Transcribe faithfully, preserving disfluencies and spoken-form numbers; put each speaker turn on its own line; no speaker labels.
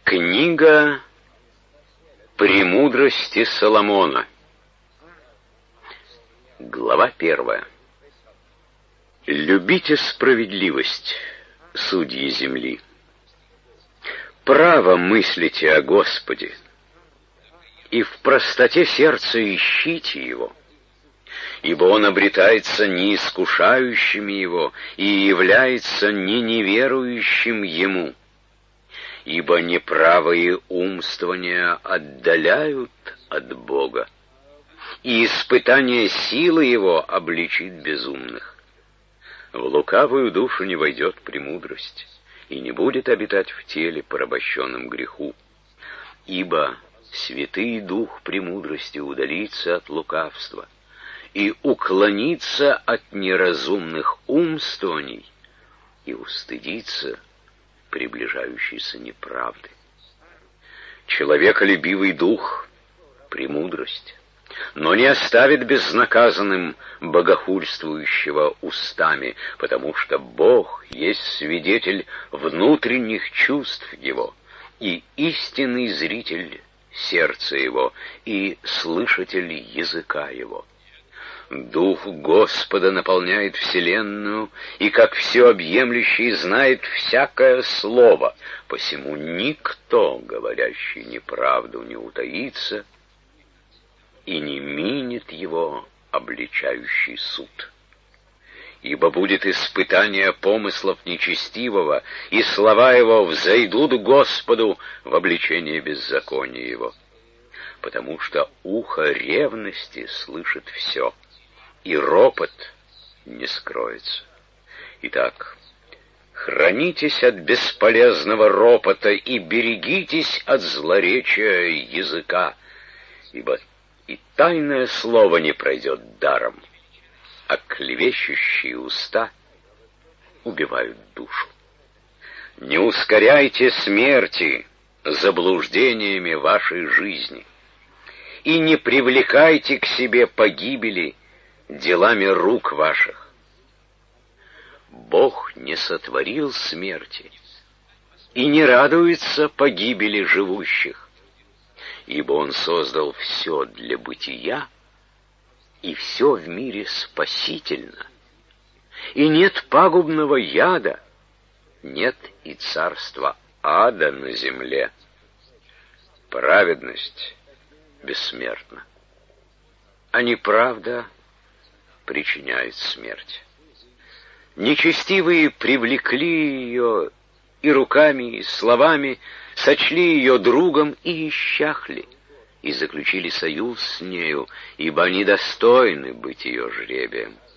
Книга «Премудрости Соломона». Глава первая. Любите справедливость, судьи земли. Право мыслите о Господе, и в простоте сердца ищите Его, ибо Он обретается не искушающими Его и является не неверующим Ему. Ибо неправые умствования отдаляют от Бога, и испытание силы Его обличит безумных. В лукавую душу не войдет премудрость, и не будет обитать в теле, порабощенном греху. Ибо святый дух премудрости удалится от лукавства и уклонится от неразумных умствований и устыдится приближающейся неправды. Человеколюбивый дух — премудрость, но не оставит безнаказанным богохульствующего устами, потому что Бог есть свидетель внутренних чувств его и истинный зритель сердца его и слышатель языка его. Дух Господа наполняет вселенную, и как всеобъемлющий знает всякое слово, посему никто, говорящий неправду, не утаится, и не минет его обличающий суд. Ибо будет испытание помыслов нечестивого, и слова его взойдут Господу в обличение беззакония его, потому что ухо ревности слышит все, и ропот не скроется. Итак, хранитесь от бесполезного ропота и берегитесь от злоречия языка, ибо и тайное слово не пройдет даром, а клевещущие уста убивают душу. Не ускоряйте смерти заблуждениями вашей жизни, и не привлекайте к себе погибели делами рук ваших. Бог не сотворил смерти и не радуется погибели живущих, ибо Он создал все для бытия, и все в мире спасительно, и нет пагубного яда, нет и царства ада на земле. Праведность бессмертна, а неправда причиняет смерть. Нечестивые привлекли ее и руками, и словами, сочли ее другом и исчахли, и заключили союз с нею, ибо они достойны быть ее жребием.